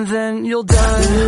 and then you'll die.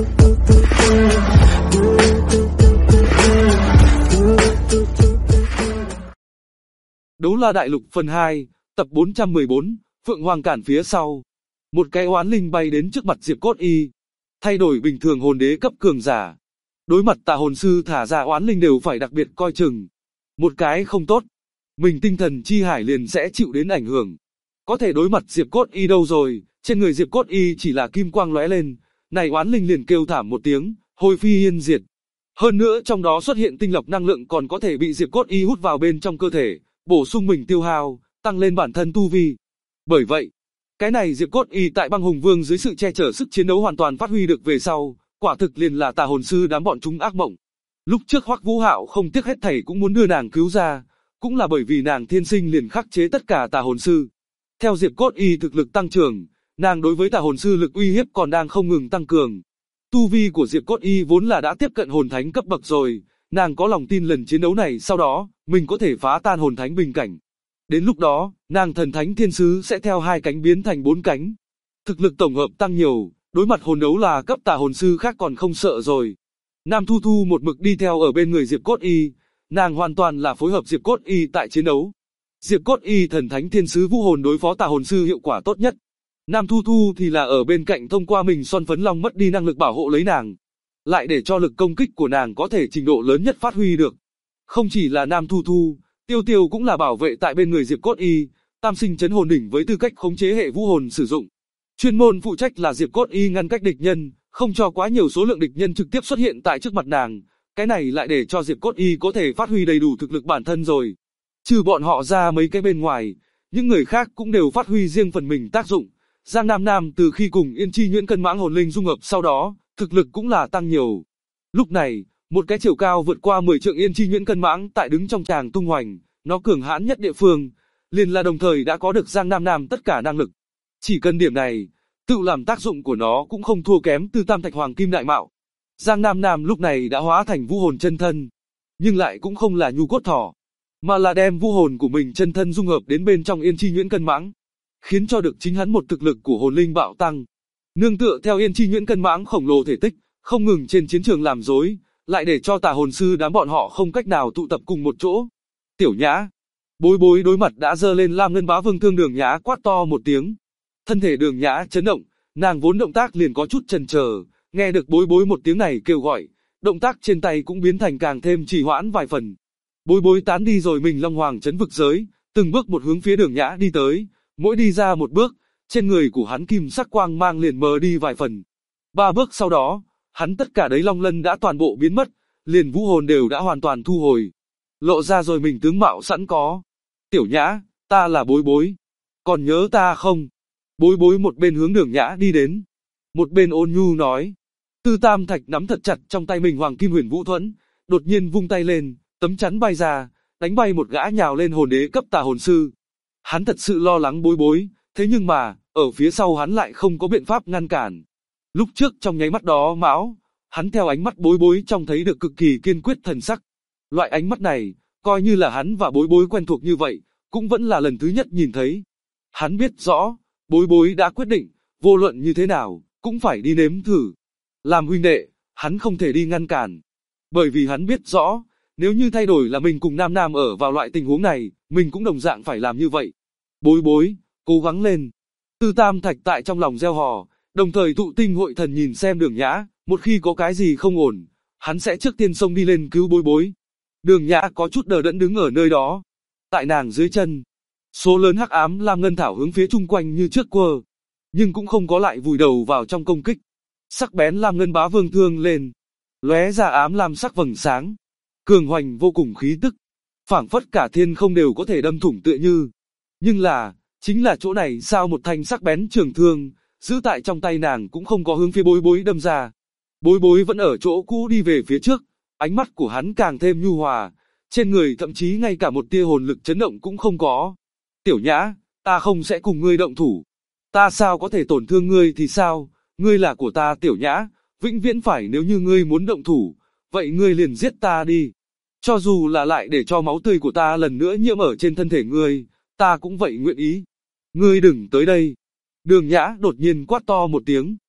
Đấu La Đại Lục phần 2, tập 414, Phượng Hoàng cản phía sau. Một cái oán linh bay đến trước mặt Diệp Cốt Y. Thay đổi bình thường hồn đế cấp cường giả. Đối mặt tà hồn sư thả ra oán linh đều phải đặc biệt coi chừng. Một cái không tốt, mình tinh thần chi hải liền sẽ chịu đến ảnh hưởng. Có thể đối mặt Diệp Cốt Y đâu rồi, trên người Diệp Cốt Y chỉ là kim quang lóe lên, này oán linh liền kêu thảm một tiếng, hồi phi yên diệt. Hơn nữa trong đó xuất hiện tinh lọc năng lượng còn có thể bị Diệp Cốt Y hút vào bên trong cơ thể, bổ sung mình tiêu hao, tăng lên bản thân tu vi. Bởi vậy, cái này Diệp Cốt Y tại Băng Hùng Vương dưới sự che chở sức chiến đấu hoàn toàn phát huy được về sau, quả thực liền là tà hồn sư đám bọn chúng ác mộng. Lúc trước Hoắc Vũ Hạo không tiếc hết thảy cũng muốn đưa nàng cứu ra, cũng là bởi vì nàng thiên sinh liền khắc chế tất cả tà hồn sư. Theo Diệp Cốt Y thực lực tăng trưởng, nàng đối với tà hồn sư lực uy hiếp còn đang không ngừng tăng cường. Tu vi của Diệp Cốt Y vốn là đã tiếp cận hồn thánh cấp bậc rồi, nàng có lòng tin lần chiến đấu này sau đó, mình có thể phá tan hồn thánh bình cảnh. Đến lúc đó, nàng thần thánh thiên sứ sẽ theo 2 cánh biến thành 4 cánh. Thực lực tổng hợp tăng nhiều, đối mặt hồn đấu là cấp tà hồn sư khác còn không sợ rồi. Nam Thu Thu một mực đi theo ở bên người Diệp Cốt Y, nàng hoàn toàn là phối hợp Diệp Cốt Y tại chiến đấu. Diệp Cốt Y thần thánh thiên sứ vũ hồn đối phó tà hồn sư hiệu quả tốt nhất. Nam Thu Thu thì là ở bên cạnh thông qua mình son phấn long mất đi năng lực bảo hộ lấy nàng, lại để cho lực công kích của nàng có thể trình độ lớn nhất phát huy được. Không chỉ là Nam Thu Thu, Tiêu Tiêu cũng là bảo vệ tại bên người Diệp Cốt Y, tam sinh chấn hồn đỉnh với tư cách khống chế hệ vũ hồn sử dụng. Chuyên môn phụ trách là Diệp Cốt Y ngăn cách địch nhân, không cho quá nhiều số lượng địch nhân trực tiếp xuất hiện tại trước mặt nàng, cái này lại để cho Diệp Cốt Y có thể phát huy đầy đủ thực lực bản thân rồi. Trừ bọn họ ra mấy cái bên ngoài, những người khác cũng đều phát huy riêng phần mình tác dụng. Giang Nam Nam từ khi cùng Yên Chi Nhuyễn Cân Mãng hồn linh dung hợp sau đó, thực lực cũng là tăng nhiều. Lúc này, một cái chiều cao vượt qua 10 trượng Yên Chi Nhuyễn Cân Mãng tại đứng trong tràng tung hoành, nó cường hãn nhất địa phương, liền là đồng thời đã có được Giang Nam Nam tất cả năng lực. Chỉ cần điểm này, tự làm tác dụng của nó cũng không thua kém từ Tam Thạch Hoàng Kim Đại Mạo. Giang Nam Nam lúc này đã hóa thành vũ hồn chân thân, nhưng lại cũng không là nhu cốt thỏ, mà là đem vũ hồn của mình chân thân dung hợp đến bên trong Yên Chi Nhuyễn Cân Mãng, khiến cho được chính hắn một thực lực của hồn linh bạo tăng. Nương tựa theo Yên Chi Nhuyễn Cân Mãng khổng lồ thể tích, không ngừng trên chiến trường làm rối, lại để cho tà hồn sư đám bọn họ không cách nào tụ tập cùng một chỗ. Tiểu Nhã, Bối Bối đối mặt đã giơ lên Lam Ngân Bá Vương thương Đường Nhã quát to một tiếng. Thân thể Đường Nhã chấn động, nàng vốn động tác liền có chút chần chờ, nghe được Bối Bối một tiếng này kêu gọi, động tác trên tay cũng biến thành càng thêm trì hoãn vài phần. Bối Bối tán đi rồi mình Long Hoàng trấn vực giới, từng bước một hướng phía Đường Nhã đi tới, mỗi đi ra một bước, trên người của hắn kim sắc quang mang liền mờ đi vài phần. 3 bước sau đó, hắn tất cả đấy long lân đã toàn bộ biến mất, liền vũ hồn đều đã hoàn toàn thu hồi, lộ ra rồi mình tướng mạo sẵn có. Tiểu Nhã, ta là Bối Bối, còn nhớ ta không? Bối Bối một bên hướng Đường Nhã đi đến, một bên ôn nhu nói. Tư Tam Thạch nắm thật chặt trong tay mình Hoàng Kim Huyền Vũ Thuẫn, đột nhiên vung tay lên, tấm chắn bay ra, đánh bay một gã nhào lên hồn đế cấp tà hồn sư. Hắn thật sự lo lắng Bối Bối, thế nhưng mà, ở phía sau hắn lại không có biện pháp ngăn cản. Lúc trước trong nháy mắt đó mão, hắn theo ánh mắt Bối Bối trông thấy được cực kỳ kiên quyết thần sắc. Loại ánh mắt này, coi như là hắn và Bối Bối quen thuộc như vậy, cũng vẫn là lần thứ nhất nhìn thấy. Hắn biết rõ, Bối Bối đã quyết định, vô luận như thế nào, cũng phải đi nếm thử. Làm huynh đệ, hắn không thể đi ngăn cản. Bởi vì hắn biết rõ, nếu như thay đổi là mình cùng Nam Nam ở vào loại tình huống này, mình cũng đồng dạng phải làm như vậy. Bối Bối, cố gắng lên. Tư Tam Thạch tại trong lòng gieo hò, đồng thời tụ tinh hội thần nhìn xem Đường Nhã, một khi có cái gì không ổn, hắn sẽ trước tiên xông đi lên cứu Bối Bối. Đường Nhã có chút đờ đẫn đứng ở nơi đó. Tại nàng dưới chân, số lớn hắc ám lam ngân thảo hướng phía chung quanh như trước quơ, nhưng cũng không có lại vùi đầu vào trong công kích. Sắc bén lam ngân bá vương thương lên, lóe ra ám lam sắc vầng sáng, cường hoành vô cùng khí tức, phảng phất cả thiên không đều có thể đâm thủng tựa như. Nhưng là, chính là chỗ này sao một thanh sắc bén trường thương, giữ tại trong tay nàng cũng không có hướng phía Bối Bối đâm ra. Bối Bối vẫn ở chỗ cũ đi về phía trước, ánh mắt của hắn càng thêm nhu hòa, trên người thậm chí ngay cả một tia hồn lực chấn động cũng không có. Tiểu Nhã, ta không sẽ cùng ngươi động thủ. Ta sao có thể tổn thương ngươi thì sao, ngươi là của ta Tiểu Nhã, vĩnh viễn phải nếu như ngươi muốn động thủ, vậy ngươi liền giết ta đi. Cho dù là lại để cho máu tươi của ta lần nữa nhiễm ở trên thân thể ngươi, ta cũng vậy nguyện ý. Ngươi đừng tới đây. Đường Nhã đột nhiên quát to một tiếng.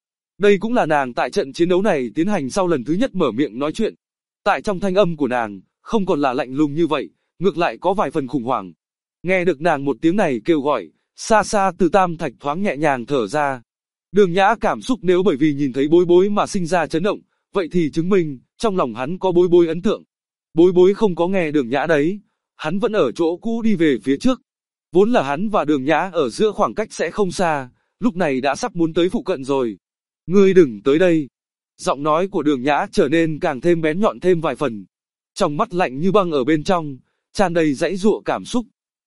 Đây cũng là nàng tại trận chiến đấu này tiến hành sau lần thứ nhất mở miệng nói chuyện. Tại trong thanh âm của nàng, không còn là lạnh lùng như vậy, ngược lại có vài phần khủng hoảng. Nghe được nàng một tiếng này kêu gọi, xa xa Từ Tam Thạch thoáng nhẹ nhàng thở ra. Đường Nhã cảm xúc nếu bởi vì nhìn thấy Bối Bối mà sinh ra chấn động, vậy thì chứng minh, trong lòng hắn có Bối Bối ấn tượng. Bối Bối không có nghe Đường Nhã đấy, hắn vẫn ở chỗ cũ đi về phía trước. Vốn là hắn và Đường Nhã ở giữa khoảng cách sẽ không xa, lúc này đã sắp muốn tới phụ cận rồi. Ngươi đừng tới đây. Giọng nói của Đường Nhã trở nên càng thêm bén nhọn thêm vài phần. Trong mắt lạnh như băng ở bên trong, tràn đầy dãy dụa cảm xúc.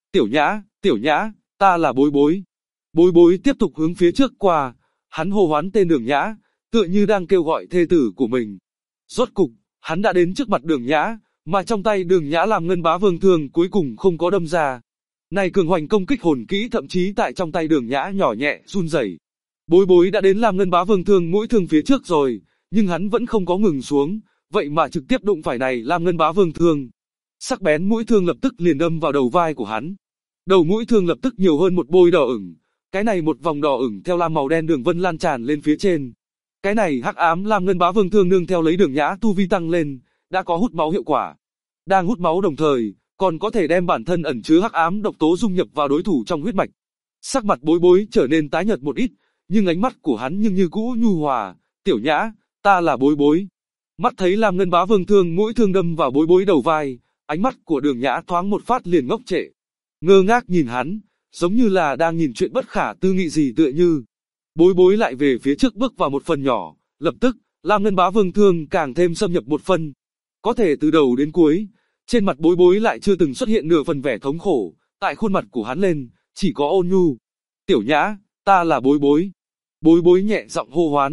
Tiểu Nhã, ta là Bối Bối. Bối Bối tiếp tục hướng phía trước qua, hắn hô hoán tên Đường Nhã, tựa như đang kêu gọi thê tử của mình. Rốt cục, hắn đã đến trước mặt Đường Nhã, mà trong tay Đường Nhã làm Ngân Bá Vương thương cuối cùng không có đâm ra. Này cường hoành công kích hồn kỹ thậm chí tại trong tay Đường Nhã nhỏ nhẹ run rẩy. Bối Bối đã đến làm Ngân Bá Vương thương mũi thương phía trước rồi, nhưng hắn vẫn không có ngừng xuống, vậy mà trực tiếp đụng phải này làm Ngân Bá Vương thương. Sắc bén mũi thương lập tức liền đâm vào đầu vai của hắn. Đầu mũi thương lập tức nhiều hơn một bôi đỏ ửng, cái này một vòng đỏ ửng theo lam màu đen đường vân lan tràn lên phía trên. Cái này hắc ám lam Ngân Bá Vương thương nương theo lấy Đường Nhã tu vi tăng lên, đã có hút máu hiệu quả. Đang hút máu đồng thời, còn có thể đem bản thân ẩn chứa hắc ám độc tố dung nhập vào đối thủ trong huyết mạch. Sắc mặt Bối Bối trở nên tái nhợt một ít, nhưng ánh mắt của hắn nhưng như cũ nhu hòa. Tiểu Nhã, ta là Bối Bối. Mắt thấy lam Ngân Bá Vương thương mũi thương đâm vào Bối Bối đầu vai, ánh mắt của Đường Nhã thoáng một phát liền ngốc trệ, ngơ ngác nhìn hắn, giống như là đang nhìn chuyện bất khả tư nghị gì tựa như. Bối Bối lại về phía trước bước vào một phần nhỏ, lập tức, lam Ngân Bá Vương thương càng thêm xâm nhập một phần. Có thể từ đầu đến cuối, trên mặt Bối Bối lại chưa từng xuất hiện nửa phần vẻ thống khổ, tại khuôn mặt của hắn lên, chỉ có ôn nhu. Tiểu Nhã, ta là Bối Bối. Bối Bối nhẹ giọng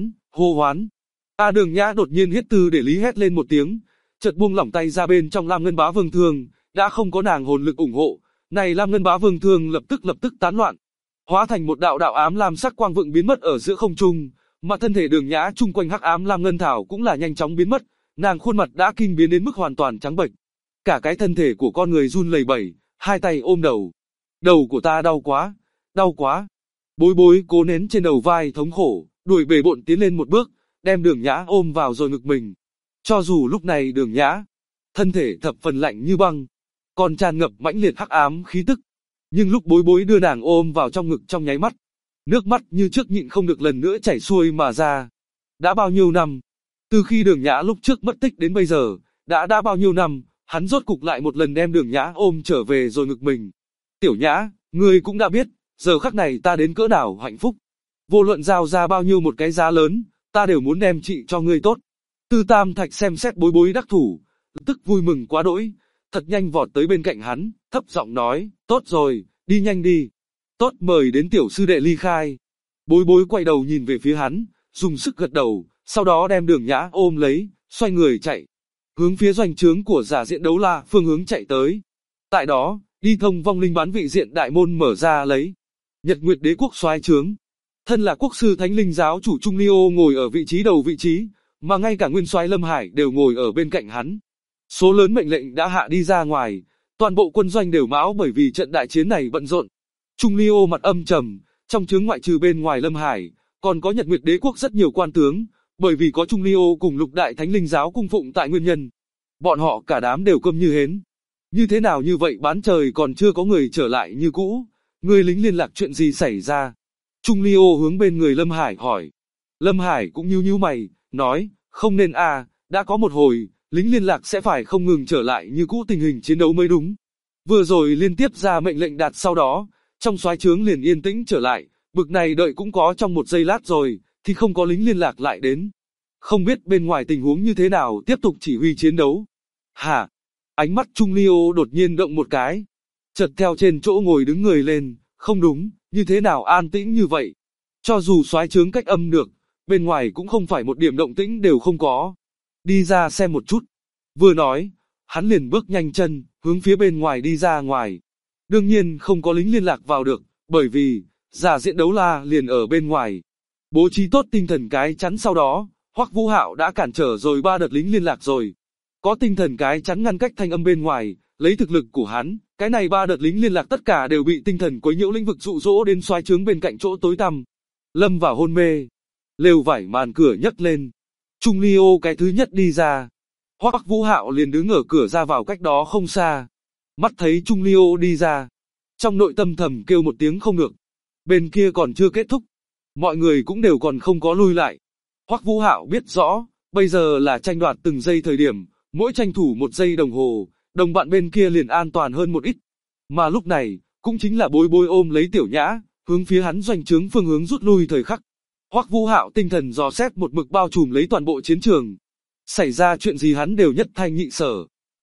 hô hoán. Đường Nhã đột nhiên hiết tư để lý hét lên một tiếng, chợt buông lỏng tay ra bên trong lam Ngân Bá Vương thương, đã không có nàng hồn lực ủng hộ, này lam Ngân Bá Vương thương lập tức tán loạn, hóa thành một đạo đạo ám lam sắc quang vượng biến mất ở giữa không trung, mà thân thể Đường Nhã chung quanh hắc ám lam ngân thảo cũng là nhanh chóng biến mất, nàng khuôn mặt đã kinh biến đến mức hoàn toàn trắng bệch. Cả cái thân thể của con người run lẩy bẩy, hai tay ôm đầu. Đầu của ta đau quá. Bối Bối cố nén trên đầu vai thống khổ, đuổi bề bộn tiến lên một bước, đem Đường Nhã ôm vào rồi ngực mình. Cho dù lúc này Đường Nhã, thân thể thập phần lạnh như băng, còn tràn ngập mãnh liệt hắc ám khí tức, nhưng lúc Bối Bối đưa nàng ôm vào trong ngực trong nháy mắt, nước mắt như trước nhịn không được lần nữa chảy xuôi mà ra. Đã bao nhiêu năm, từ khi Đường Nhã lúc trước mất tích đến bây giờ, đã bao nhiêu năm, hắn rốt cục lại một lần đem Đường Nhã ôm trở về rồi ngực mình. Tiểu Nhã, ngươi cũng đã biết, giờ khắc này ta đến cỡ nào hạnh phúc. Vô luận giao ra bao nhiêu một cái giá lớn, ta đều muốn đem trị cho ngươi tốt. Từ Tam Thạch xem xét Bối Bối đắc thủ, lập tức vui mừng quá đỗi, thật nhanh vọt tới bên cạnh hắn, thấp giọng nói, tốt rồi, đi nhanh đi. Tốt, mời đến tiểu sư đệ ly khai. Bối Bối quay đầu nhìn về phía hắn, dùng sức gật đầu, sau đó đem Đường Nhã ôm lấy, xoay người chạy, hướng phía doanh trướng của Giả Diện Đấu La phương hướng chạy tới. Tại đó, đi thông vong linh bán vị diện đại môn mở ra lấy. Nhật Nguyệt Đế quốc soái trướng. Thân là quốc sư Thánh Linh giáo chủ Trung Ly Ô ngồi ở vị trí đầu vị trí, mà ngay cả nguyên soái Lâm Hải đều ngồi ở bên cạnh hắn. Số lớn mệnh lệnh đã hạ đi ra ngoài, toàn bộ quân doanh đều mão bởi vì trận đại chiến này bận rộn. Trung Ly Ô mặt âm trầm, trong trướng ngoại trừ bên ngoài Lâm Hải, còn có Nhật Nguyệt Đế quốc rất nhiều quan tướng, bởi vì có Trung Ly Ô cùng Lục Đại Thánh Linh giáo cung phụng tại nguyên nhân. Bọn họ cả đám đều câm như hến. Như thế nào như vậy, bán trời còn chưa có người trở lại như cũ, người lính liên lạc chuyện gì xảy ra? Trung Ly Ô hướng bên người Lâm Hải hỏi. Lâm Hải cũng nhíu mày, nói, không nên đã có một hồi, lính liên lạc sẽ phải không ngừng trở lại như cũ tình hình chiến đấu mới đúng. Vừa rồi liên tiếp ra mệnh lệnh đạt sau đó, trong soái trướng liền yên tĩnh trở lại, bực này đợi cũng có trong một giây lát rồi, thì không có lính liên lạc lại đến. Không biết bên ngoài tình huống như thế nào tiếp tục chỉ huy chiến đấu. Hả? Ánh mắt Trung Ly Ô đột nhiên động một cái. Chợt theo trên chỗ ngồi đứng người lên, không đúng, như thế nào an tĩnh như vậy? Cho dù soái trướng cách âm được, bên ngoài cũng không phải một điểm động tĩnh đều không có. Đi ra xem một chút. Vừa nói, hắn liền bước nhanh chân, hướng phía bên ngoài đi ra ngoài. Đương nhiên không có lính liên lạc vào được, bởi vì, Giả Diện Đấu La liền ở bên ngoài. Bố trí tốt tinh thần cái chắn sau đó, Hoắc Vũ Hạo đã cản trở rồi 3 đợt lính liên lạc rồi. Có tinh thần cái chắn ngăn cách thanh âm bên ngoài, lấy thực lực của hắn, cái này 3 đợt lính liên lạc tất cả đều bị tinh thần quấy nhiễu lĩnh vực dụ dỗ đến soái trướng bên cạnh chỗ tối tăm. Lâm vào hôn mê. lều vải màn cửa nhấc lên. Trung Ly Ô cái thứ nhất đi ra. Hoắc Vũ Hạo liền đứng ở cửa ra vào cách đó không xa. Mắt thấy Trung Ly Ô đi ra, trong nội tâm thầm kêu một tiếng không được. Bên kia còn chưa kết thúc, mọi người cũng đều còn không có lui lại. Hoắc Vũ Hạo biết rõ, bây giờ là tranh đoạt từng giây thời điểm, mỗi tranh thủ 1 giây đồng hồ, đồng bạn bên kia liền an toàn hơn một ít. Mà lúc này, cũng chính là Bối Bối ôm lấy Tiểu Nhã, hướng phía hắn doanh trướng phương hướng rút lui thời khắc. Hoắc Vũ Hạo tinh thần dò xét một mực bao trùm lấy toàn bộ chiến trường. Xảy ra chuyện gì hắn đều nhất thanh nhị sở.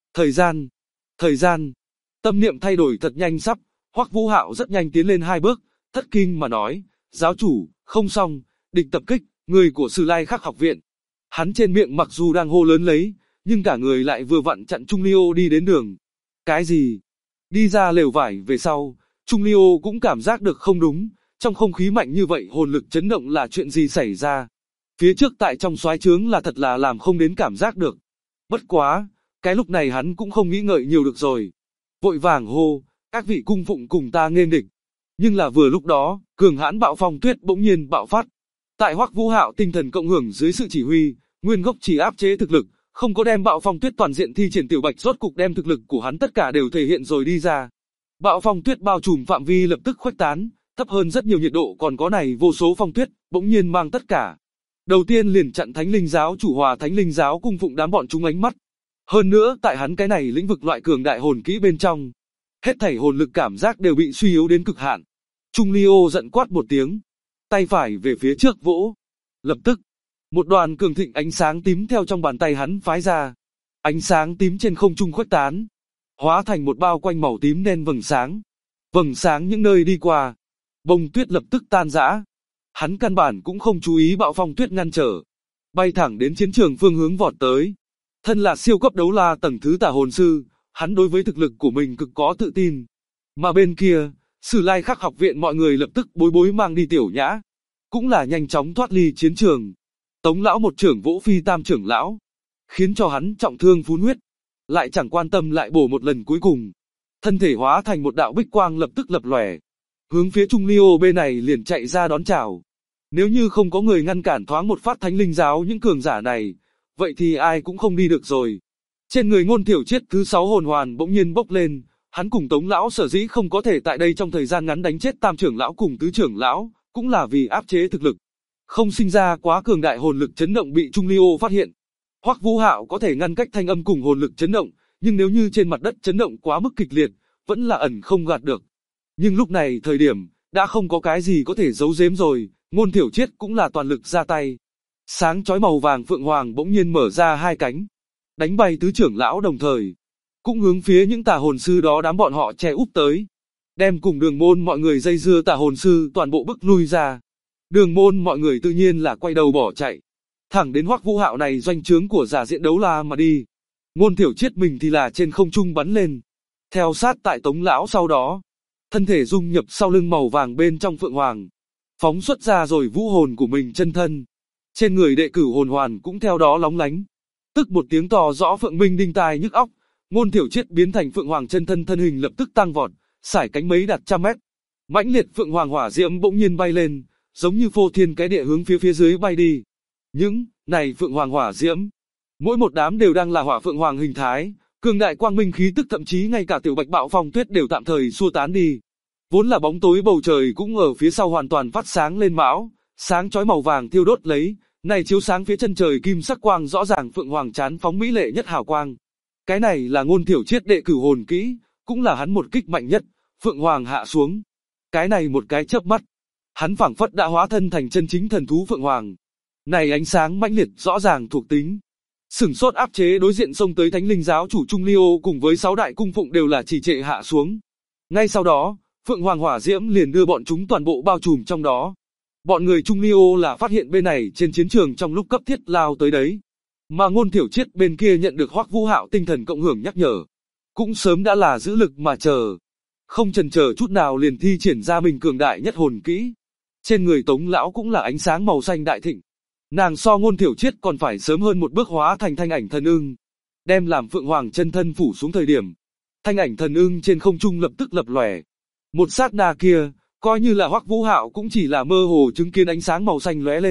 Thời gian, tâm niệm thay đổi thật nhanh sắp, Hoắc Vũ Hạo rất nhanh tiến lên 2 bước, thất kinh mà nói, giáo chủ, không xong, địch tập kích, người của Sử Lai Khắc học viện. Hắn trên miệng mặc dù đang hô lớn lấy, nhưng cả người lại vừa vặn chặn Trung Ly Ô đi đến đường. Cái gì? Đi ra lều vải về sau, Trung Ly Ô cũng cảm giác được không đúng, trong không khí mạnh như vậy hồn lực chấn động là chuyện gì xảy ra. Phía trước tại trong soái trướng là thật là làm không đến cảm giác được. Bất quá, cái lúc này hắn cũng không nghĩ ngợi nhiều được rồi. Vội vàng hô, các vị cung phụng cùng ta nghênh địch. Nhưng là vừa lúc đó, cường hãn bạo phong tuyết bỗng nhiên bạo phát. Tại Hoắc Vũ Hạo tinh thần cộng hưởng dưới sự chỉ huy, nguyên gốc chỉ áp chế thực lực, không có đem bạo phong tuyết toàn diện thi triển. Tiểu Bạch rốt cục đem thực lực của hắn tất cả đều thể hiện rồi đi ra. Bạo phong tuyết bao trùm phạm vi lập tức khuếch tán, thấp hơn rất nhiều nhiệt độ còn có này vô số phong tuyết, bỗng nhiên mang tất cả. Đầu tiên liền chặn Thánh Linh giáo chủ hòa Thánh Linh giáo cung phụng đám bọn chúng ánh mắt. Hơn nữa tại hắn cái này lĩnh vực loại cường đại hồn kỹ bên trong, hết thảy hồn lực cảm giác đều bị suy yếu đến cực hạn. Trung Ly Ô giận quát một tiếng, tay phải về phía trước vỗ. Lập tức, một đoàn cường thịnh ánh sáng tím theo trong bàn tay hắn phái ra. Ánh sáng tím trên không trung khuếch tán, hóa thành một bao quanh màu tím đen vầng sáng. Vầng sáng những nơi đi qua, bông tuyết lập tức tan rã. Hắn căn bản cũng không chú ý bạo phong tuyết ngăn trở, bay thẳng đến chiến trường phương hướng vọt tới. Thân là siêu cấp đấu la tầng thứ tả hồn sư, hắn đối với thực lực của mình cực có tự tin. Mà bên kia, Sử Lai Khắc học viện mọi người lập tức Bối Bối mang đi Tiểu Nhã, cũng là nhanh chóng thoát ly chiến trường. Tống lão một trưởng vỗ Phi Tam trưởng lão, khiến cho hắn trọng thương phun huyết, lại chẳng quan tâm lại bổ một lần cuối cùng. Thân thể hóa thành một đạo bích quang lập tức lập lòe, hướng phía Trung Ly Ô bên này liền chạy ra đón chào. Nếu như không có người ngăn cản thoáng một phát Thánh Linh giáo những cường giả này, vậy thì ai cũng không đi được rồi. Trên người Ngôn Thiểu Triết thứ 6 hồn hoàn bỗng nhiên bốc lên, hắn cùng Tống lão sở dĩ không có thể tại đây trong thời gian ngắn đánh chết Tam trưởng lão cùng Tứ trưởng lão, cũng là vì áp chế thực lực, không sinh ra quá cường đại hồn lực chấn động bị Trung Ly Ô phát hiện. Hoắc Vũ Hạo có thể ngăn cách thanh âm cùng hồn lực chấn động, nhưng nếu như trên mặt đất chấn động quá mức kịch liệt, vẫn là ẩn không gạt được. Nhưng lúc này thời điểm, đã không có cái gì có thể giấu giếm rồi, Ngôn Thiểu Triết cũng là toàn lực ra tay. Sáng chói màu vàng phượng hoàng bỗng nhiên mở ra 2 cánh, đánh bay Tứ trưởng lão đồng thời, cũng hướng phía những tà hồn sư đó đám bọn họ che úp tới. Đem cùng Đường Môn mọi người dây dưa tà hồn sư toàn bộ bức lui ra. Đường Môn mọi người tự nhiên là quay đầu bỏ chạy, thẳng đến Hoắc Vũ Hạo này doanh trướng của giả diện đấu la mà đi. Ngôn Thiểu Triết mình thì là trên không trung bắn lên, theo sát tại Tống lão sau đó, thân thể dung nhập sau lưng màu vàng bên trong phượng hoàng, phóng xuất ra rồi vũ hồn của mình chân thân. Trên người đệ cửu hồn hoàn cũng theo đó lóng lánh. Tức một tiếng to rõ phượng minh đinh tai nhức óc, Ngôn Thiểu Triết biến thành phượng hoàng chân thân, thân hình lập tức tăng vọt, sải cánh mấy đạt trăm mét. Mãnh liệt phượng hoàng hỏa diễm bỗng nhiên bay lên, giống như phô thiên cái địa hướng phía dưới bay đi. Những này phượng hoàng hỏa diễm, mỗi một đám đều đang là hỏa phượng hoàng hình thái, cường đại quang minh khí tức, thậm chí ngay cả Tiểu Bạch bạo phong tuyết đều tạm thời xua tán đi. Vốn là bóng tối bầu trời cũng ở phía sau hoàn toàn phát sáng lên mão, sáng chói màu vàng thiêu đốt lấy, này chiếu sáng phía chân trời kim sắc quang rõ ràng, phượng hoàng chán phóng mỹ lệ nhất hào quang. Cái này là Ngôn Thiểu Triết đệ cửu hồn kỹ, cũng là hắn một kích mạnh nhất. Phượng hoàng hạ xuống, cái này một cái chớp mắt, hắn phảng phất đã hóa thân thành chân chính thần thú phượng hoàng. Này ánh sáng mãnh liệt rõ ràng thuộc tính, sửng sốt áp chế đối diện xông tới Thánh Linh giáo chủ Trung Ly Ô cùng với 6 đại cung phụng đều là trì trệ hạ xuống. Ngay sau đó, phượng hoàng hỏa diễm liền đưa bọn chúng toàn bộ bao trùm trong đó. Bọn người Trung Ly Ô là phát hiện bên này trên chiến trường trong lúc cấp thiết lao tới đấy, mà Ngôn Thiểu Triết bên kia nhận được Hoắc Vũ Hạo tinh thần cộng hưởng nhắc nhở, cũng sớm đã là giữ lực mà chờ, không chần chờ chút nào liền thi triển ra mình cường đại nhất hồn kỹ. Trên người Tống lão cũng là ánh sáng màu xanh đại thịnh, nàng so Ngôn Thiểu Triết còn phải sớm hơn một bước hóa thành thanh ảnh thần ưng, đem làm phượng hoàng chân thân phủ xuống thời điểm, thanh ảnh thần ưng trên không trung lập tức lập lòe. Một sát na kia, coi như là Hoắc Vũ Hạo cũng chỉ là mơ hồ chứng kiến ánh sáng màu xanh lóe lên,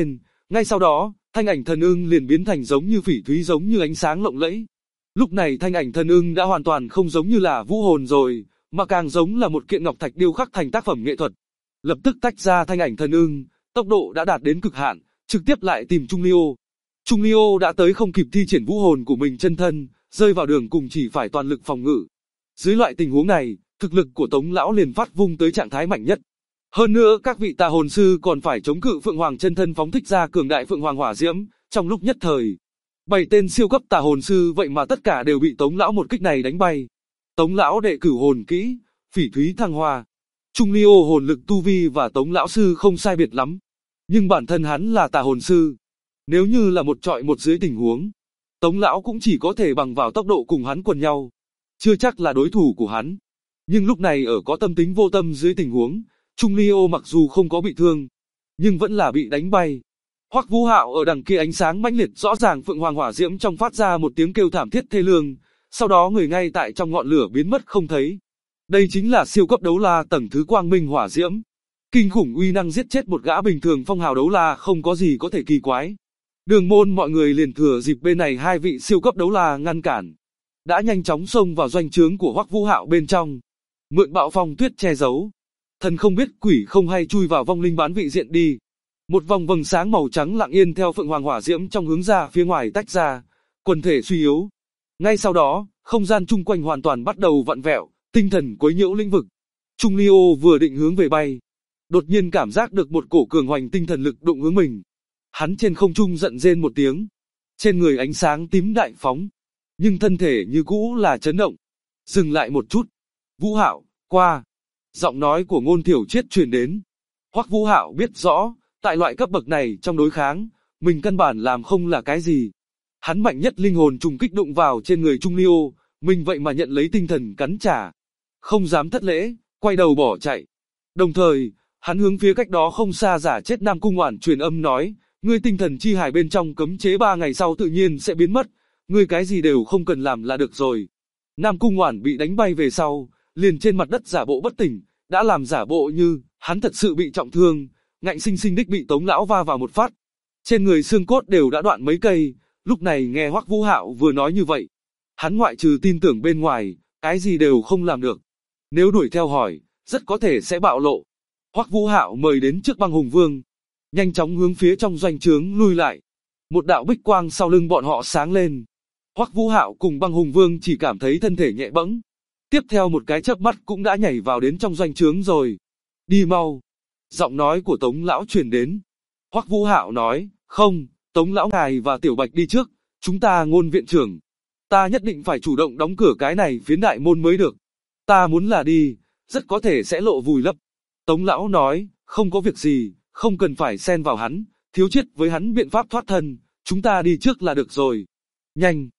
Ngay sau đó, thanh ảnh thần ưng liền biến thành giống như phỉ thúy, giống như ánh sáng lộng lẫy. Lúc này thanh ảnh thần ưng đã hoàn toàn không giống như là vũ hồn rồi, mà càng giống là một kiện ngọc thạch điêu khắc thành tác phẩm nghệ thuật. Lập tức tách ra thanh ảnh thần ưng, tốc độ đã đạt đến cực hạn, trực tiếp lại tìm Trung Liêu. Trung Liêu đã tới không kịp thi triển vũ hồn của mình chân thân, rơi vào đường cùng chỉ phải toàn lực phòng ngự. Dưới loại tình huống này, thực lực của Tống lão liền phát vung tới trạng thái mạnh nhất. Hơn nữa các vị tà hồn sư còn phải chống cự Phượng Hoàng chân thân phóng thích ra cường đại Phượng Hoàng hỏa diễm, trong lúc nhất thời. 7 tên siêu cấp tà hồn sư vậy mà tất cả đều bị Tống lão một kích này đánh bay. Tống lão đệ cửu hồn kỹ, phỉ thúy thăng hoa. Trung Liêu hồn lực tu vi và Tống lão sư không sai biệt lắm, nhưng bản thân hắn là tà hồn sư. Nếu như là một trọi một dưới tình huống, Tống lão cũng chỉ có thể bằng vào tốc độ cùng hắn quần nhau, chưa chắc là đối thủ của hắn. Nhưng lúc này ở có tâm tính vô tâm dưới tình huống, Trung Liêu mặc dù không có bị thương, nhưng vẫn là bị đánh bay. Hoắc Vũ Hạo ở đằng kia ánh sáng mãnh liệt, rõ ràng Phượng Hoàng hỏa diễm trong phát ra một tiếng kêu thảm thiết thê lương, sau đó người ngay tại trong ngọn lửa biến mất không thấy. Đây chính là siêu cấp đấu la tầng thứ quang minh hỏa diễm. Kinh khủng uy năng giết chết một gã bình thường phong hào đấu la không có gì có thể kỳ quái. Đường môn mọi người liền thừa dịp bên này hai vị siêu cấp đấu la ngăn cản, đã nhanh chóng xông vào doanh trướng của Hoắc Vũ Hạo bên trong, mượn bạo phong tuyết che giấu. Thần không biết quỷ không hay chui vào vong linh bán vị diện đi. Một vòng vầng sáng màu trắng lặng yên theo Phượng Hoàng hỏa diễm trong hướng ra phía ngoài tách ra, quần thể suy yếu. Ngay sau đó, không gian chung quanh hoàn toàn bắt đầu vặn vẹo, tinh thần quấy nhiễu lĩnh vực. Trung Liêu vừa định hướng về bay, đột nhiên cảm giác được một cổ cường hoành tinh thần lực đụng hướng mình. Hắn trên không trung giận rên một tiếng, trên người ánh sáng tím đại phóng, nhưng thân thể như cũ là chấn động. Dừng lại một chút. Vũ Hạo, qua. Giọng nói của Ngôn Thiểu Triết truyền đến. Hoắc Vũ Hạo biết rõ, tại loại cấp bậc này trong đối kháng, mình căn bản làm không là cái gì. Hắn mạnh nhất linh hồn trùng kích đụng vào trên người Trung Liêu, mình vậy mà nhận lấy tinh thần cắn trả. Không dám thất lễ, quay đầu bỏ chạy. Đồng thời, hắn hướng phía cách đó không xa giả chết Nam Cung Oản truyền âm nói, ngươi tinh thần chi hải bên trong cấm chế 3 ngày sau tự nhiên sẽ biến mất, ngươi cái gì đều không cần làm là được rồi. Nam Cung Oản bị đánh bay về sau, liền trên mặt đất giả bộ bất tỉnh, đã làm giả bộ như hắn thật sự bị trọng thương, ngạnh sinh sinh đích bị Tống lão va vào một phát. Trên người xương cốt đều đã đoạn mấy cây, lúc này nghe Hoắc Vũ Hạo vừa nói như vậy, hắn ngoại trừ tin tưởng bên ngoài, cái gì đều không làm được. Nếu đuổi theo hỏi, rất có thể sẽ bạo lộ. Hoắc Vũ Hạo mời đến trước Băng Hùng Vương, nhanh chóng hướng phía trong doanh trướng lui lại. Một đạo bích quang sau lưng bọn họ sáng lên. Hoắc Vũ Hạo cùng Băng Hùng Vương chỉ cảm thấy thân thể nhẹ bẫng, tiếp theo một cái chớp mắt cũng đã nhảy vào đến trong doanh trướng rồi. Đi mau. Giọng nói của Tống lão truyền đến. Hoắc Vũ Hạo nói, không, Tống lão ngài và Tiểu Bạch đi trước, chúng ta Ngôn viện trưởng. Ta nhất định phải chủ động đóng cửa cái này phiến đại môn mới được. Ta muốn là đi, rất có thể sẽ lộ vùi lấp. Tống lão nói, không có việc gì, không cần phải xen vào hắn, Thiếu Chiết với hắn biện pháp thoát thân, chúng ta đi trước là được rồi. Nhanh.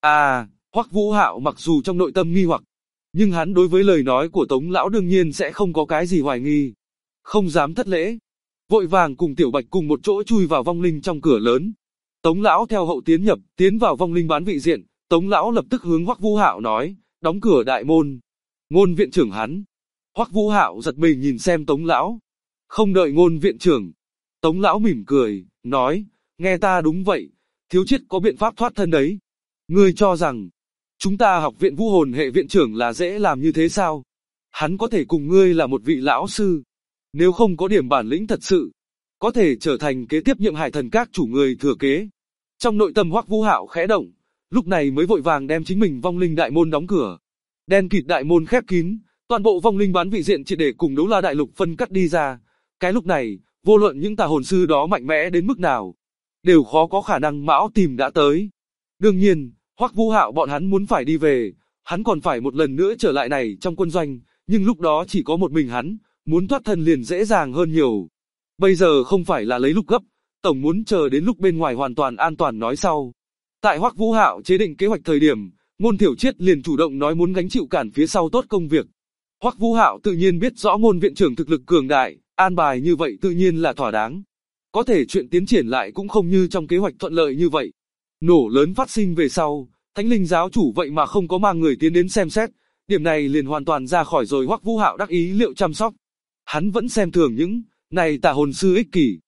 Hoắc Vũ Hạo mặc dù trong nội tâm nghi hoặc, nhưng hắn đối với lời nói của Tống lão đương nhiên sẽ không có cái gì hoài nghi. Không dám thất lễ, vội vàng cùng Tiểu Bạch cùng một chỗ chui vào vong linh trong cửa lớn. Tống lão theo hậu tiến vào vong linh bán vị diện. Tống lão lập tức hướng Hoắc Vũ Hạo nói, đóng cửa đại môn. Ngôn viện trưởng hắn. Hoắc Vũ Hạo giật mình nhìn xem Tống lão. Không đợi Ngôn viện trưởng. Tống lão mỉm cười, nói, nghe ta đúng vậy, Thiếu Chiết có biện pháp thoát thân đấy. Ngươi cho rằng, chúng ta học viện vũ hồn hệ viện trưởng là dễ làm như thế sao? Hắn có thể cùng ngươi là một vị lão sư. Nếu không có điểm bản lĩnh thật sự, có thể trở thành kế tiếp nhiệm Hải Thần Các chủ người thừa kế. Trong nội tâm Hoắc Vũ Hạo khẽ động, lúc này mới vội vàng đem chính mình vong linh đại môn đóng cửa. Đen kịt đại môn khép kín, toàn bộ vong linh bán vị diện triệt để cùng đấu la đại lục phân cắt đi ra. Cái lúc này, vô luận những tà hồn sư đó mạnh mẽ đến mức nào, đều khó có khả năng mão tìm đã tới. Đương nhiên, Hoắc Vũ Hạo bọn hắn muốn phải đi về, hắn còn phải một lần nữa trở lại này trong quân doanh, nhưng lúc đó chỉ có một mình hắn, muốn thoát thân liền dễ dàng hơn nhiều. Bây giờ không phải là lấy lúc gấp, tổng muốn chờ đến lúc bên ngoài hoàn toàn an toàn nói sau. Tại Hoắc Vũ Hạo chế định kế hoạch thời điểm, Ngôn Thiểu Triết liền chủ động nói muốn gánh chịu cản phía sau tốt công việc. Hoắc Vũ Hạo tự nhiên biết rõ Ngôn viện trưởng thực lực cường đại, an bài như vậy tự nhiên là thỏa đáng. Có thể chuyện tiến triển lại cũng không như trong kế hoạch thuận lợi như vậy. Nổ lớn phát sinh về sau, Thánh Linh giáo chủ vậy mà không có mang người tiến đến xem xét, điểm này liền hoàn toàn ra khỏi rồi Hoắc Vũ Hạo đắc ý liệu chăm sóc. Hắn vẫn xem thường những này tà hồn sư ích kỷ.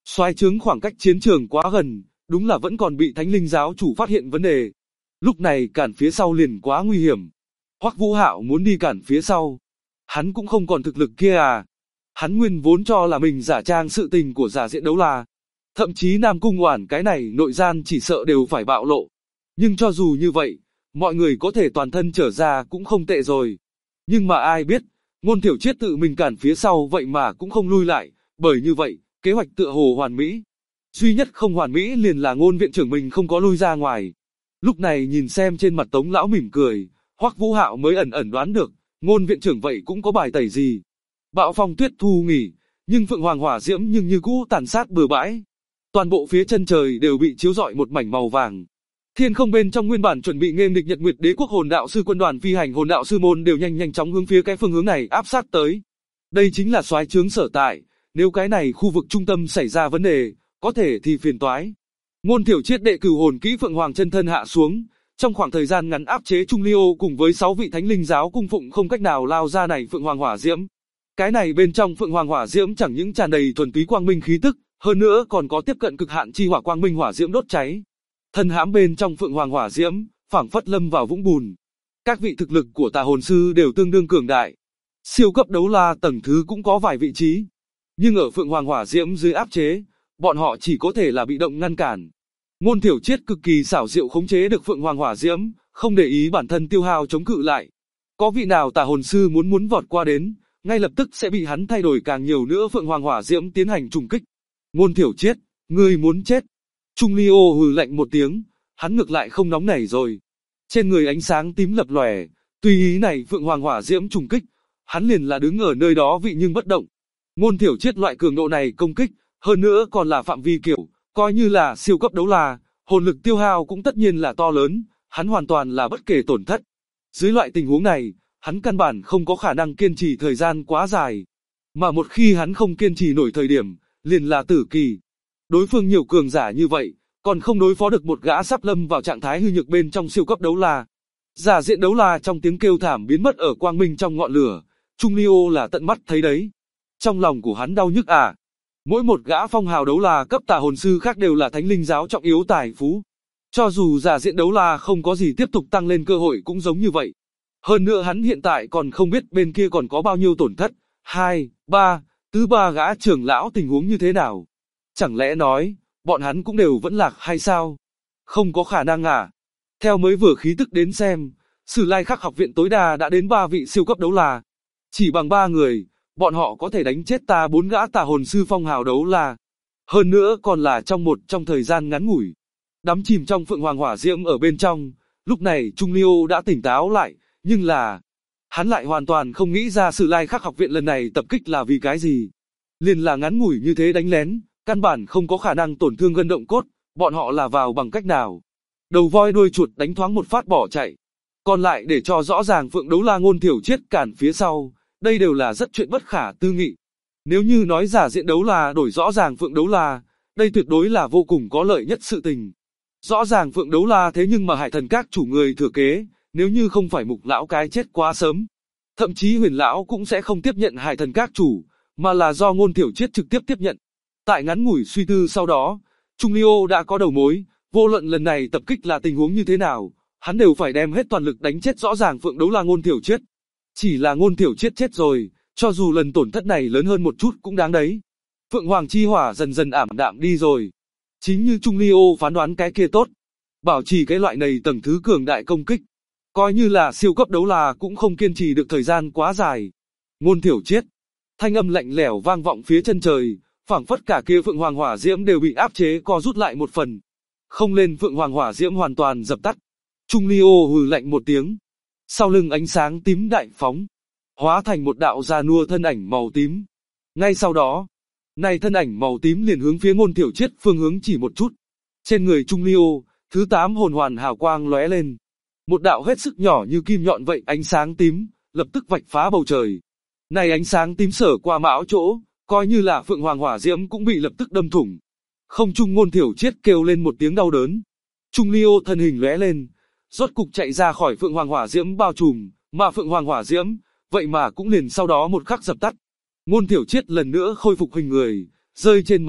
Soái trướng khoảng cách chiến trường quá gần, đúng là vẫn còn bị Thánh Linh giáo chủ phát hiện vấn đề. Lúc này cản phía sau liền quá nguy hiểm. Hoắc Vũ Hạo muốn đi cản phía sau. Hắn cũng không còn thực lực kia à. Hắn nguyên vốn cho là mình giả trang sự tình của giả diện đấu la. Thậm chí Nam Cung Oản cái này nội gian chỉ sợ đều phải bạo lộ. Nhưng cho dù như vậy, mọi người có thể toàn thân trở ra cũng không tệ rồi. Nhưng mà ai biết, Ngôn Thiểu Triết tự mình cản phía sau vậy mà cũng không lui lại, bởi như vậy, kế hoạch tựa hồ hoàn mỹ. Duy nhất không hoàn mỹ liền là Ngôn viện trưởng mình không có lui ra ngoài. Lúc này nhìn xem trên mặt Tống lão mỉm cười, Hoắc Vũ Hạo mới ẩn ẩn đoán được, Ngôn viện trưởng vậy cũng có bài tẩy gì. Bạo phong tuyết thu nghỉ, nhưng Phượng Hoàng hỏa diễm nhưng như cũ tàn sát bừa bãi. Toàn bộ phía chân trời đều bị chiếu rọi một mảnh màu vàng. Thiên không bên trong nguyên bản chuẩn bị nghênh địch Nhật Nguyệt Đế quốc hồn đạo sư quân đoàn phi hành hồn đạo sư môn đều nhanh chóng hướng phía cái phương hướng này áp sát tới. Đây chính là soái trướng sở tại, nếu cái này khu vực trung tâm xảy ra vấn đề, có thể thì phiền toái. Ngôn Thiểu Triết đệ cửu hồn kỹ Phượng Hoàng chân thân hạ xuống, trong khoảng thời gian ngắn áp chế Trung Ly Ô cùng với 6 vị Thánh Linh giáo cung phụng không cách nào lao ra này Phượng Hoàng hỏa diễm. Cái này bên trong Phượng Hoàng hỏa diễm chẳng những tràn đầy thuần túy quang minh khí tức, hơn nữa còn có tiếp cận cực hạn chi hỏa quang minh hỏa diễm đốt cháy. Thân hãm bên trong Phượng Hoàng hỏa diễm, phảng phất lâm vào vũng bùn. Các vị thực lực của Tà hồn sư đều tương đương cường đại. Siêu cấp đấu la tầng thứ cũng có vài vị trí, nhưng ở Phượng Hoàng hỏa diễm dưới áp chế, bọn họ chỉ có thể là bị động ngăn cản. Ngôn Thiểu Triết cực kỳ xảo diệu khống chế được Phượng Hoàng hỏa diễm, không để ý bản thân tiêu hao chống cự lại. Có vị nào Tà hồn sư muốn vọt qua đến, ngay lập tức sẽ bị hắn thay đổi càng nhiều nữa Phượng Hoàng hỏa diễm tiến hành trùng kích. Ngôn Thiểu Triết, ngươi muốn chết. Trung Ly Ô hừ lạnh một tiếng, hắn ngược lại không nóng nảy rồi. Trên người ánh sáng tím lập lòe, tùy ý này Phượng Hoàng hỏa diễm trùng kích, hắn liền là đứng ở nơi đó vị nhưng bất động. Ngôn Thiểu Triết loại cường độ này công kích, hơn nữa còn là phạm vi kiểu, coi như là siêu cấp đấu la, hồn lực tiêu hao cũng tất nhiên là to lớn, hắn hoàn toàn là bất kể tổn thất. Dưới loại tình huống này, hắn căn bản không có khả năng kiên trì thời gian quá dài. Mà một khi hắn không kiên trì nổi thời điểm, liền là tử kỳ. Đối phương nhiều cường giả như vậy, còn không đối phó được một gã sắp lâm vào trạng thái hư nhược bên trong siêu cấp đấu la. Giả diện đấu la trong tiếng kêu thảm biến mất ở quang minh trong ngọn lửa, Trung Ly Ô là tận mắt thấy đấy. Trong lòng của hắn đau nhức à. Mỗi một gã phong hào đấu la cấp Tà hồn sư khác đều là Thánh Linh giáo trọng yếu tài phú. Cho dù giả diện đấu la không có gì tiếp tục tăng lên cơ hội cũng giống như vậy. Hơn nữa hắn hiện tại còn không biết bên kia còn có bao nhiêu tổn thất. 2, 3, thứ ba gã trưởng lão tình huống như thế nào. Chẳng lẽ nói, bọn hắn cũng đều vẫn lạc hay sao? Không có khả năng à? Theo mới vừa khí tức đến xem, Sử Lai Khắc học viện tối đa đã đến 3 vị siêu cấp đấu la. Chỉ bằng 3 người, bọn họ có thể đánh chết ta 4 gã Tà hồn sư phong hào đấu la. Hơn nữa còn là trong thời gian ngắn ngủi. Đắm chìm trong Phượng Hoàng hỏa diễm ở bên trong, lúc này Trung Ly Ô đã tỉnh táo lại, nhưng là hắn lại hoàn toàn không nghĩ ra Sử Lai Khắc học viện lần này tập kích là vì cái gì. Liền là ngắn ngủi như thế đánh lén, căn bản không có khả năng tổn thương gân động cốt, bọn họ là vào bằng cách nào? Đầu voi đuôi chuột đánh thoáng một phát bỏ chạy. Còn lại để cho rõ ràng Phượng đấu la Ngôn Thiểu Triết cản phía sau, đây đều là rất chuyện bất khả tư nghị. Nếu như nói giả diện đấu la đổi rõ ràng Phượng đấu la, đây tuyệt đối là vô cùng có lợi nhất sự tình. Rõ ràng Phượng đấu la thế nhưng mà Hải Thần Các chủ người thừa kế, nếu như không phải Mục lão cái chết quá sớm, thậm chí Huyền lão cũng sẽ không tiếp nhận Hải Thần Các chủ, mà là do Ngôn Thiểu Triết trực tiếp tiếp nhận. Tại ngắn ngủi suy tư sau đó, Trung Ly Ô đã có đầu mối, vô luận lần này tập kích là tình huống như thế nào, hắn đều phải đem hết toàn lực đánh chết rõ ràng Phượng đấu la Ngôn Thiểu Triết. Chỉ là Ngôn Thiểu Triết chết rồi, cho dù lần tổn thất này lớn hơn một chút cũng đáng đấy. Phượng Hoàng chi hỏa dần dần ảm đạm đi rồi. Chính như Trung Ly Ô phán đoán cái kia tốt, bảo trì cái loại này tầng thứ cường đại công kích, coi như là siêu cấp đấu la cũng không kiên trì được thời gian quá dài. Ngôn Thiểu Triết, thanh âm lạnh lẽo vang vọng phía chân trời, phảng phất cả kia Phượng Hoàng hỏa diễm đều bị áp chế co rút lại một phần. Không lên Phượng Hoàng hỏa diễm hoàn toàn dập tắt. Trung Ly Ô hừ lạnh một tiếng. Sau lưng ánh sáng tím đại phóng, hóa thành một đạo già nua thân ảnh màu tím. Ngay sau đó, này thân ảnh màu tím liền hướng phía Ngôn Thiểu Triết phương hướng chỉ một chút. Trên người Trung Ly Ô, thứ 8 hồn hoàn hào quang lóe lên. Một đạo hết sức nhỏ như kim nhọn vậy ánh sáng tím, lập tức vạch phá bầu trời. Này ánh sáng tím sở qua mão chỗ, coi như là Phượng Hoàng hỏa diễm cũng bị lập tức đâm thủng. Không trung Ngôn Thiểu Triết kêu lên một tiếng đau đớn. Trung Ly Ô thân hình lóe lên, rốt cục chạy ra khỏi Phượng Hoàng hỏa diễm bao trùm, mà Phượng Hoàng hỏa diễm, vậy mà cũng liền sau đó một khắc dập tắt. Ngôn Thiểu Triết lần nữa khôi phục hình người, rơi trên mặt đất,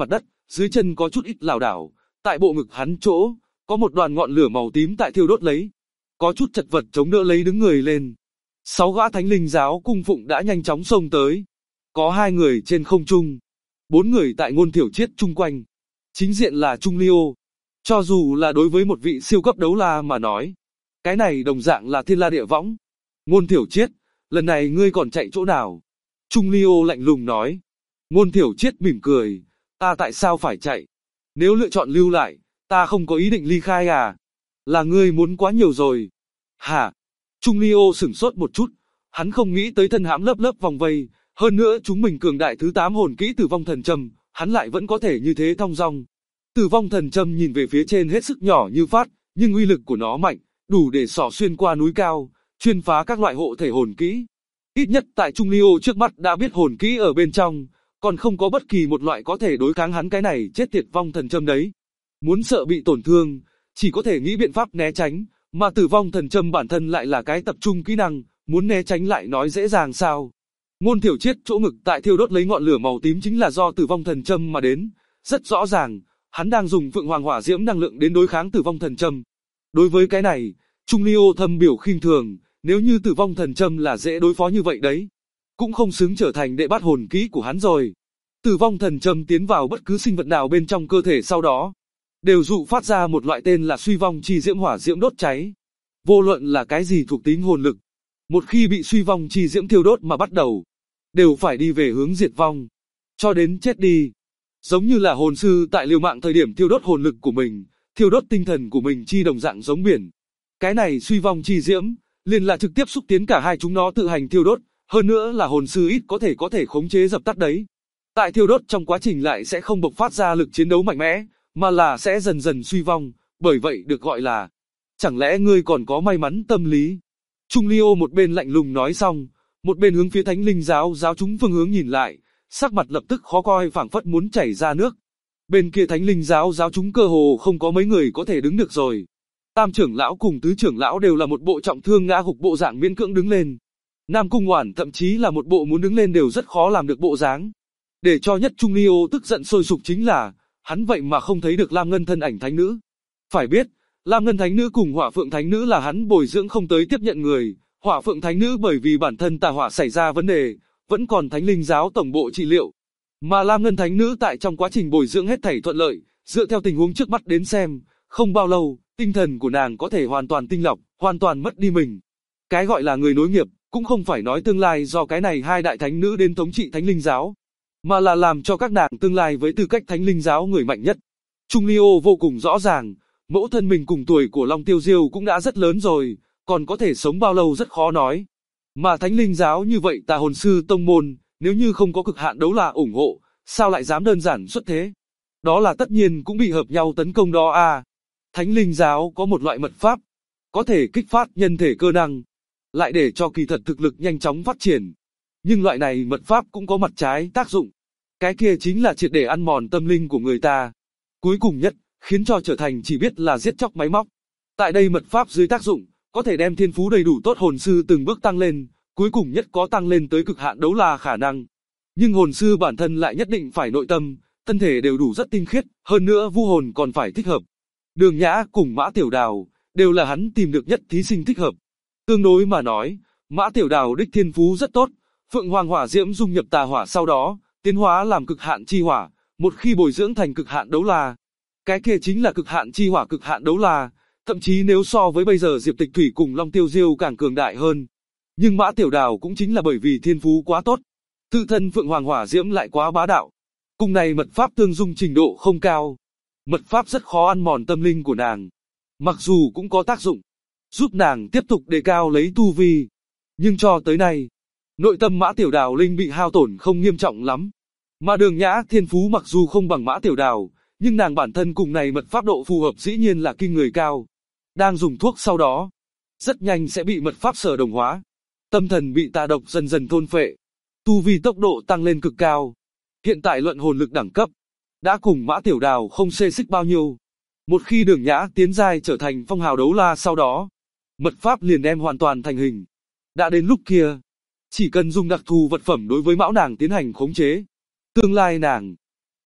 dưới chân có chút ít lảo đảo, tại bộ ngực hắn chỗ, có một đoàn ngọn lửa màu tím tại thiêu đốt lấy. Có chút chật vật chống đỡ lấy đứng người lên. 6 gã thánh linh giáo cung phụng đã nhanh chóng xông tới. Có 2 người trên không trung, 4 người tại Ngôn Thiểu Triết chung quanh. Chính diện là Trung Liêu. Cho dù là đối với một vị siêu cấp đấu la mà nói, cái này đồng dạng là thiên la địa võng. Ngôn Thiểu Triết, lần này ngươi còn chạy chỗ nào? Trung Liêu lạnh lùng nói. Ngôn Thiểu Triết mỉm cười, ta tại sao phải chạy? Nếu lựa chọn lưu lại, ta không có ý định ly khai à? Là ngươi muốn quá nhiều rồi. Hả? Trung Liêu sửng sốt một chút, hắn không nghĩ tới thân hãm lớp lớp vòng vây, hơn nữa chúng mình cường đại thứ 8 hồn kỹ Tử Vong Thần Châm, hắn lại vẫn có thể như thế thong dong. Tử Vong Thần Châm nhìn về phía trên hết sức nhỏ như phát, nhưng uy lực của nó mạnh, đủ để xỏ xuyên qua núi cao, chuyên phá các loại hộ thể hồn kỹ. Ít nhất tại Trung Liêu trước mắt đã biết hồn kỹ ở bên trong, còn không có bất kỳ một loại có thể đối kháng hắn cái này chết tiệt vong thần châm đấy. Muốn sợ bị tổn thương, chỉ có thể nghĩ biện pháp né tránh, mà Tử Vong Thần Châm bản thân lại là cái tập trung kỹ năng, muốn né tránh lại nói dễ dàng sao? Ngôn Thiểu Triết chỗ ngực tại thiêu đốt lấy ngọn lửa màu tím chính là do Tử Vong Thần Châm mà đến, rất rõ ràng, hắn đang dùng Phượng Hoàng Hỏa Diễm năng lượng đến đối kháng Tử Vong Thần Châm. Đối với cái này, Trung Liêu thầm biểu khinh thường, nếu như Tử Vong Thần Châm là dễ đối phó như vậy đấy, cũng không xứng trở thành đệ bát hồn kỹ của hắn rồi. Tử Vong Thần Châm tiến vào bất cứ sinh vật nào bên trong cơ thể sau đó, đều dụ phát ra một loại tên là Suy Vong Chi Diễm hỏa diễm đốt cháy. Vô luận là cái gì thuộc tính hồn lực, một khi bị Suy Vong Chi Diễm thiêu đốt mà bắt đầu, đều phải đi về hướng diệt vong, cho đến chết đi. Giống như là hồn sư tại liều mạng thời điểm thiêu đốt hồn lực của mình, thiêu đốt tinh thần của mình chi đồng dạng giống biển. Cái này Suy Vong Chi Diễm, liền là trực tiếp xúc tiến cả hai chúng nó tự hành thiêu đốt, hơn nữa là hồn sư ít có thể khống chế dập tắt đấy. Tại thiêu đốt trong quá trình lại sẽ không bộc phát ra lực chiến đấu mạnh mẽ, mà là sẽ dần dần suy vong, bởi vậy được gọi là, chẳng lẽ ngươi còn có may mắn tâm lý? Trung Liêu một bên lạnh lùng nói xong, một bên hướng phía Thánh Linh giáo giáo chúng phương hướng nhìn lại, sắc mặt lập tức khó coi phảng phất muốn chảy ra nước. Bên kia Thánh Linh giáo giáo chúng cơ hồ không có mấy người có thể đứng được rồi. Tam trưởng lão cùng tứ trưởng lão đều là một bộ trọng thương ngã gục bộ dạng miễn cưỡng đứng lên. Nam Cung Oản thậm chí là một bộ muốn đứng lên đều rất khó làm được bộ dáng. Để cho nhất Trung Liêu tức giận sôi sục chính là, hắn vậy mà không thấy được Lam Ngân thân ảnh thánh nữ. Phải biết, Lam Ngân thánh nữ cùng Hỏa Phượng thánh nữ là hắn bồi dưỡng không tới tiếp nhận người. Hỏa Phượng thánh nữ bởi vì bản thân tà hỏa xảy ra vấn đề, vẫn còn Thánh Linh giáo tổng bộ trị liệu. Mà Lam Ngân thánh nữ tại trong quá trình bồi dưỡng hết thảy thuận lợi, dựa theo tình huống trước mắt đến xem, không bao lâu, tinh thần của nàng có thể hoàn toàn tinh lọc, hoàn toàn mất đi mình. Cái gọi là người nối nghiệp, cũng không phải nói tương lai do cái này hai đại thánh nữ đến thống trị Thánh Linh giáo, mà là làm cho các nàng tương lai với tư cách Thánh Linh giáo người mạnh nhất. Trung Liêu vô cùng rõ ràng, mẫu thân mình cùng tuổi của Long Tiêu Diêu cũng đã rất lớn rồi, còn có thể sống bao lâu rất khó nói. Mà Thánh Linh giáo như vậy tà hồn sư tông môn, nếu như không có cực hạn đấu la ủng hộ, sao lại dám đơn giản xuất thế? Đó là tất nhiên cũng bị hợp nhau tấn công đó à. Thánh Linh giáo có một loại mật pháp, có thể kích phát nhân thể cơ năng, lại để cho kỳ thật thực lực nhanh chóng phát triển. Nhưng loại này mật pháp cũng có mặt trái tác dụng. Cái kia chính là triệt để ăn mòn tâm linh của người ta. Cuối cùng nhất, khiến cho trở thành chỉ biết là giết chóc máy móc. Tại đây mật pháp dưới tác dụng, có thể đem thiên phú đầy đủ tốt hồn sư từng bước tăng lên, cuối cùng nhất có tăng lên tới cực hạn đấu la khả năng. Nhưng hồn sư bản thân lại nhất định phải nội tâm, thân thể đều đủ rất tinh khiết, hơn nữa vu hồn còn phải thích hợp. Đường Nhã cùng Mã Tiểu Đào, đều là hắn tìm được nhất thí sinh thích hợp. Tương đối mà nói, Mã Tiểu Đào đích thiên phú rất tốt, Phượng Hoàng Hỏa Diễm dung nhập tà hỏa sau đó, tiến hóa làm cực hạn chi hỏa, một khi bồi dưỡng thành cực hạn đấu la. Cái kia chính là cực hạn chi hỏa cực hạn đấu la, thậm chí nếu so với bây giờ Diệp Tịch Thủy cùng Long Tiêu Diêu càng cường đại hơn. Nhưng Mã Tiểu Đào cũng chính là bởi vì thiên phú quá tốt, tự thân Phượng Hoàng Hỏa Diễm lại quá bá đạo. Cùng này mật pháp tương dung trình độ không cao. Mật pháp rất khó ăn mòn tâm linh của nàng. Mặc dù cũng có tác dụng, giúp nàng tiếp tục đề cao lấy tu vi. Nhưng cho tới nay, nội tâm Mã Tiểu Đào linh bị hao tổn không nghiêm trọng lắm. Mà Đường Nhã thiên phú mặc dù không bằng Mã Tiểu Đào, nhưng nàng bản thân cùng này mật pháp độ phù hợp dĩ nhiên là kinh người cao. Đang dùng thuốc sau đó, rất nhanh sẽ bị mật pháp sở đồng hóa. Tâm thần bị tà độc dần dần thôn phệ. Tu vi tốc độ tăng lên cực cao. Hiện tại luận hồn lực đẳng cấp, đã cùng Mã Tiểu Đào không xê xích bao nhiêu. Một khi Đường Nhã tiến giai trở thành phong hào đấu la sau đó, mật pháp liền đem hoàn toàn thành hình. Đã đến lúc kia, chỉ cần dùng đặc thù vật phẩm đối với mão nàng tiến hành khống chế, tương lai nàng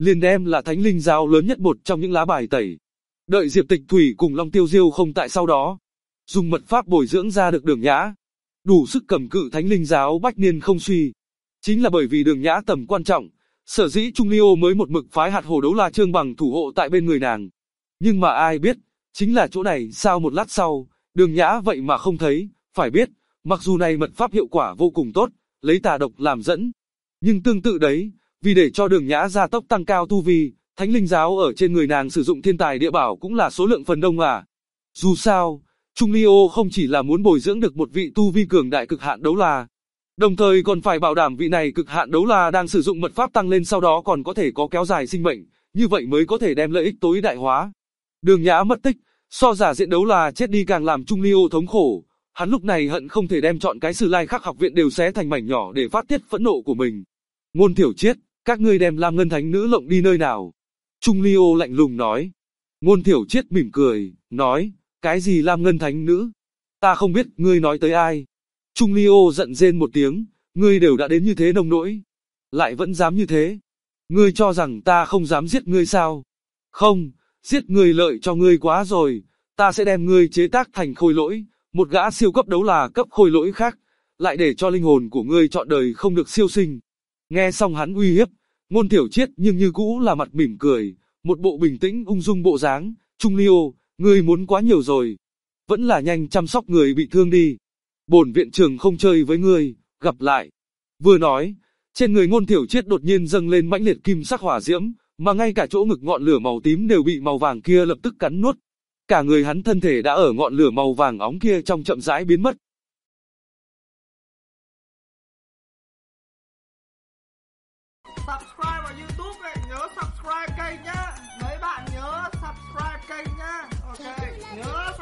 liền đem là thánh linh giáo lớn nhất một trong những lá bài tẩy. Đợi Diệp Tịch Thủy cùng Long Tiêu Diêu không tại sau đó, dùng mật pháp bồi dưỡng ra được Đường Nhã, đủ sức cầm cự thánh linh giáo bách niên không suy. Chính là bởi vì Đường Nhã tầm quan trọng, sở dĩ Trung Ly Ô mới một mực phái hạt hổ đấu la Trương Bằng thủ hộ tại bên người nàng. Nhưng mà ai biết, chính là chỗ này sao một lát sau, Đường Nhã vậy mà không thấy, phải biết, mặc dù này mật pháp hiệu quả vô cùng tốt, lấy tà độc làm dẫn. Nhưng tương tự đấy, vì để cho Đường Nhã gia tốc tăng cao tu vi, thánh linh giáo ở trên người nàng sử dụng thiên tài địa bảo cũng là số lượng phần đông à. Dù sao, Trung Ly Ô không chỉ là muốn bồi dưỡng được một vị tu vi cường đại cực hạn đấu la, đồng thời còn phải bảo đảm vị này cực hạn đấu la đang sử dụng mật pháp tăng lên sau đó còn có thể có kéo dài sinh mệnh, như vậy mới có thể đem lợi ích tối đại hóa. Đường Nhã mất tích, so giả diện đấu la chết đi càng làm Trung Ly Ô thống khổ, hắn lúc này hận không thể đem chọn cái Sử Lai Khắc học viện đều xé thành mảnh nhỏ để phát tiết phẫn nộ của mình. Ngôn Thiểu Triết, các ngươi đem Lam Ngân Thánh Nữ lộng đi nơi nào? Trung Ly Ô lạnh lùng nói. Ngôn Thiểu Triết mỉm cười, nói, cái gì Lam Ngân Thánh Nữ? Ta không biết ngươi nói tới ai. Trung Ly Ô giận rên một tiếng, ngươi đều đã đến như thế nông nỗi, lại vẫn dám như thế. Ngươi cho rằng ta không dám giết ngươi sao? Không, giết ngươi lợi cho ngươi quá rồi, ta sẽ đem ngươi chế tác thành khôi lỗi, một gã siêu cấp đấu la cấp khôi lỗi khác, lại để cho linh hồn của ngươi trọn đời không được siêu sinh. Nghe xong hắn uy hiếp, Ngôn Thiểu Triết nhưng như cũ là mặt mỉm cười, một bộ bình tĩnh ung dung bộ dáng. Trung Ly Ô, ngươi muốn quá nhiều rồi, vẫn là nhanh chăm sóc người bị thương đi. Bổn viện trưởng không chơi với ngươi, gặp lại. Vừa nói, trên người Ngôn Thiểu Triết đột nhiên dâng lên mãnh liệt kim sắc hỏa diễm, mà ngay cả chỗ ngực ngọn lửa màu tím đều bị màu vàng kia lập tức cắn nuốt. Cả người hắn thân thể đã ở ngọn lửa màu vàng óng kia trong chậm rãi biến mất. Subscribe vào YouTube này, nhớ subscribe kênh nhá. Mấy bạn nhớ subscribe kênh nhá. Ok, nhớ